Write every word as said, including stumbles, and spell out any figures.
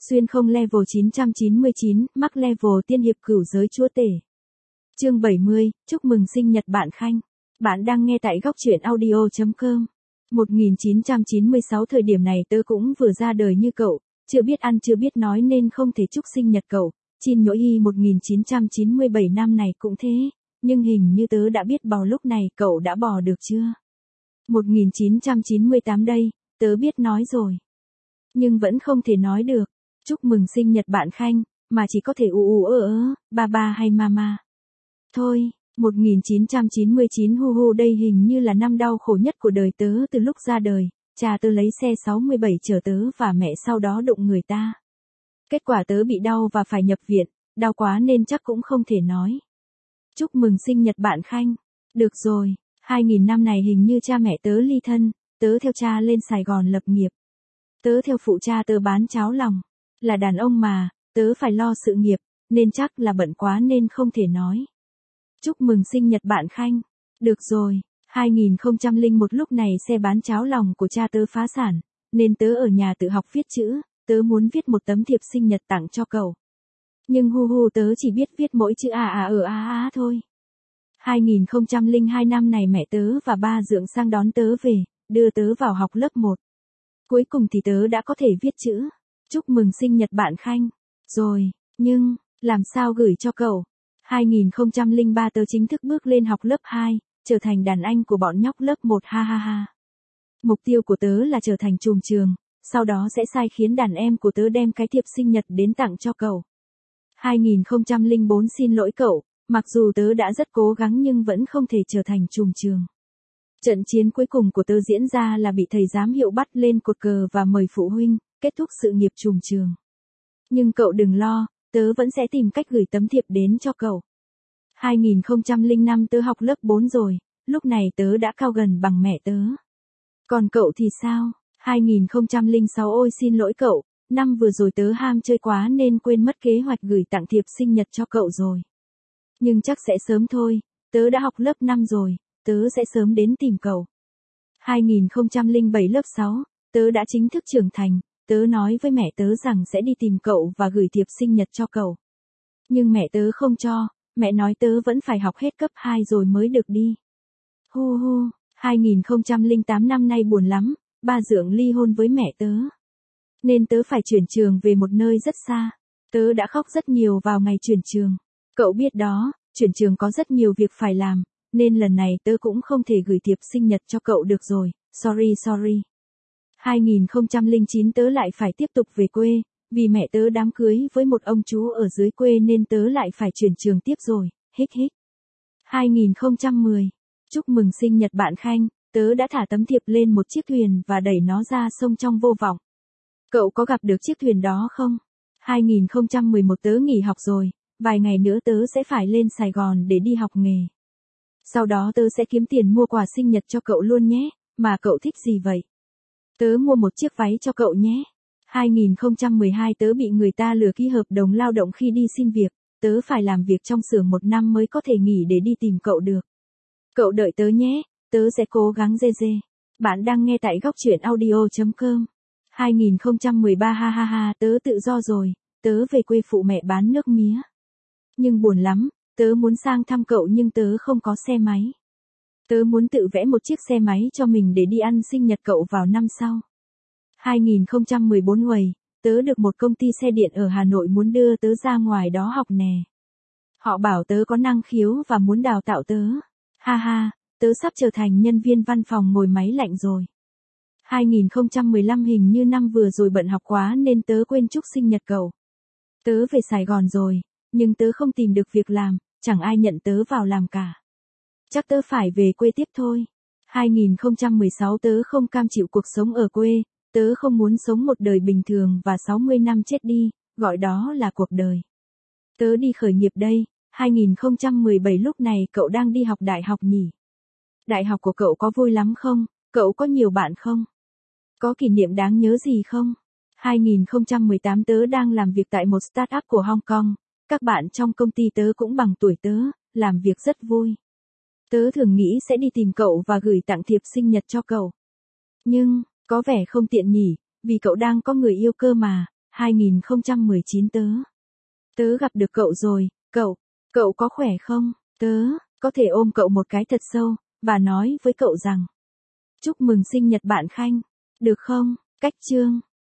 Xuyên không level chín trăm chín mươi chín, mắc level tiên hiệp cửu giới chúa tể. Chương bảy mươi, chúc mừng sinh nhật bạn Khanh. Bạn đang nghe tại góc truyện audio.com. một nghìn chín trăm chín mươi sáu thời điểm này tớ cũng vừa ra đời như cậu, chưa biết ăn chưa biết nói nên không thể chúc sinh nhật cậu. Chin nhỗi y một nghìn chín trăm chín mươi bảy năm này cũng thế, nhưng hình như tớ đã biết bò lúc này cậu đã bò được chưa? một nghìn chín trăm chín mươi tám đây, tớ biết nói rồi. Nhưng vẫn không thể nói được. Chúc mừng sinh nhật bạn Khanh, mà chỉ có thể ù ù ơ ơ, ba ba hay mama. Thôi, một nghìn chín trăm chín mươi chín hu hu đây hình như là năm đau khổ nhất của đời tớ từ lúc ra đời. Cha tớ lấy xe sáu mươi bảy chở tớ và mẹ sau đó đụng người ta. Kết quả tớ bị đau và phải nhập viện, đau quá nên chắc cũng không thể nói. Chúc mừng sinh nhật bạn Khanh. Được rồi, hai nghìn năm này hình như cha mẹ tớ ly thân, tớ theo cha lên Sài Gòn lập nghiệp. Tớ theo phụ cha tớ bán cháo lòng. Là đàn ông mà, tớ phải lo sự nghiệp, nên chắc là bận quá nên không thể nói. Chúc mừng sinh nhật bạn Khanh. Được rồi, hai nghìn không trăm lẻ một lúc này xe bán cháo lòng của cha tớ phá sản, nên tớ ở nhà tự học viết chữ, tớ muốn viết một tấm thiệp sinh nhật tặng cho cậu. Nhưng hu hu tớ chỉ biết viết mỗi chữ à à ở a a thôi. hai nghìn không trăm lẻ hai năm này mẹ tớ và ba dượng sang đón tớ về, đưa tớ vào học lớp một. Cuối cùng thì tớ đã có thể viết chữ. Chúc mừng sinh nhật bạn Khanh. Rồi, nhưng, làm sao gửi cho cậu? hai nghìn không trăm lẻ ba tớ chính thức bước lên học lớp hai, trở thành đàn anh của bọn nhóc lớp một ha ha ha. Mục tiêu của tớ là trở thành trùm trường, sau đó sẽ sai khiến đàn em của tớ đem cái thiệp sinh nhật đến tặng cho cậu. hai nghìn không trăm lẻ bốn xin lỗi cậu, mặc dù tớ đã rất cố gắng nhưng vẫn không thể trở thành trùm trường. Trận chiến cuối cùng của tớ diễn ra là bị thầy giám hiệu bắt lên cột cờ và mời phụ huynh, kết thúc sự nghiệp trùm trường. Nhưng cậu đừng lo, tớ vẫn sẽ tìm cách gửi tấm thiệp đến cho cậu. hai nghìn không trăm lẻ năm tớ học lớp bốn rồi, lúc này tớ đã cao gần bằng mẹ tớ. Còn cậu thì sao? hai nghìn không trăm lẻ sáu ôi xin lỗi cậu, năm vừa rồi tớ ham chơi quá nên quên mất kế hoạch gửi tặng thiệp sinh nhật cho cậu rồi. Nhưng chắc sẽ sớm thôi, tớ đã học lớp năm rồi, tớ sẽ sớm đến tìm cậu. hai nghìn không trăm lẻ bảy lớp sáu, tớ đã chính thức trưởng thành, tớ nói với mẹ tớ rằng sẽ đi tìm cậu và gửi thiệp sinh nhật cho cậu. Nhưng mẹ tớ không cho, mẹ nói tớ vẫn phải học hết cấp hai rồi mới được đi. Hu hu, hai nghìn không trăm lẻ tám năm nay buồn lắm, ba dượng ly hôn với mẹ tớ. Nên tớ phải chuyển trường về một nơi rất xa. Tớ đã khóc rất nhiều vào ngày chuyển trường. Cậu biết đó, chuyển trường có rất nhiều việc phải làm, nên lần này tớ cũng không thể gửi thiệp sinh nhật cho cậu được rồi, sorry sorry. hai nghìn không trăm lẻ chín tớ lại phải tiếp tục về quê, vì mẹ tớ đám cưới với một ông chú ở dưới quê nên tớ lại phải chuyển trường tiếp rồi, hích hích. hai nghìn không trăm mười, chúc mừng sinh nhật bạn Khanh, tớ đã thả tấm thiệp lên một chiếc thuyền và đẩy nó ra sông trong vô vọng. Cậu có gặp được chiếc thuyền đó không? hai nghìn không trăm mười một tớ nghỉ học rồi, vài ngày nữa tớ sẽ phải lên Sài Gòn để đi học nghề. Sau đó tớ sẽ kiếm tiền mua quà sinh nhật cho cậu luôn nhé, mà cậu thích gì vậy? Tớ mua một chiếc váy cho cậu nhé. hai nghìn không trăm mười hai tớ bị người ta lừa ký hợp đồng lao động khi đi xin việc, tớ phải làm việc trong xưởng một năm mới có thể nghỉ để đi tìm cậu được. Cậu đợi tớ nhé, tớ sẽ cố gắng dê dê. Bạn đang nghe tại góc truyện audio.com. hai nghìn không trăm mười ba ha ha ha tớ tự do rồi, tớ về quê phụ mẹ bán nước mía. Nhưng buồn lắm, tớ muốn sang thăm cậu nhưng tớ không có xe máy. Tớ muốn tự vẽ một chiếc xe máy cho mình để đi ăn sinh nhật cậu vào năm sau. hai nghìn không trăm mười bốn uầy, tớ được một công ty xe điện ở Hà Nội muốn đưa tớ ra ngoài đó học nè. Họ bảo tớ có năng khiếu và muốn đào tạo tớ. Ha ha, tớ sắp trở thành nhân viên văn phòng ngồi máy lạnh rồi. hai nghìn không trăm mười lăm hình như năm vừa rồi bận học quá nên tớ quên chúc sinh nhật cậu. Tớ về Sài Gòn rồi, nhưng tớ không tìm được việc làm, chẳng ai nhận tớ vào làm cả. Chắc tớ phải về quê tiếp thôi. hai nghìn không trăm mười sáu tớ không cam chịu cuộc sống ở quê, tớ không muốn sống một đời bình thường và sáu mươi năm chết đi, gọi đó là cuộc đời. Tớ đi khởi nghiệp đây, hai nghìn không trăm mười bảy lúc này cậu đang đi học đại học nhỉ? Đại học của cậu có vui lắm không? Cậu có nhiều bạn không? Có kỷ niệm đáng nhớ gì không? hai nghìn không trăm mười tám tớ đang làm việc tại một startup của Hong Kong, các bạn trong công ty tớ cũng bằng tuổi tớ, làm việc rất vui. Tớ thường nghĩ sẽ đi tìm cậu và gửi tặng thiệp sinh nhật cho cậu. Nhưng, có vẻ không tiện nhỉ, vì cậu đang có người yêu cơ mà, hai nghìn không trăm mười chín tớ. Tớ gặp được cậu rồi, cậu, cậu có khỏe không? Tớ, có thể ôm cậu một cái thật sâu, và nói với cậu rằng, chúc mừng sinh nhật bạn Khanh, được không? Cách chương.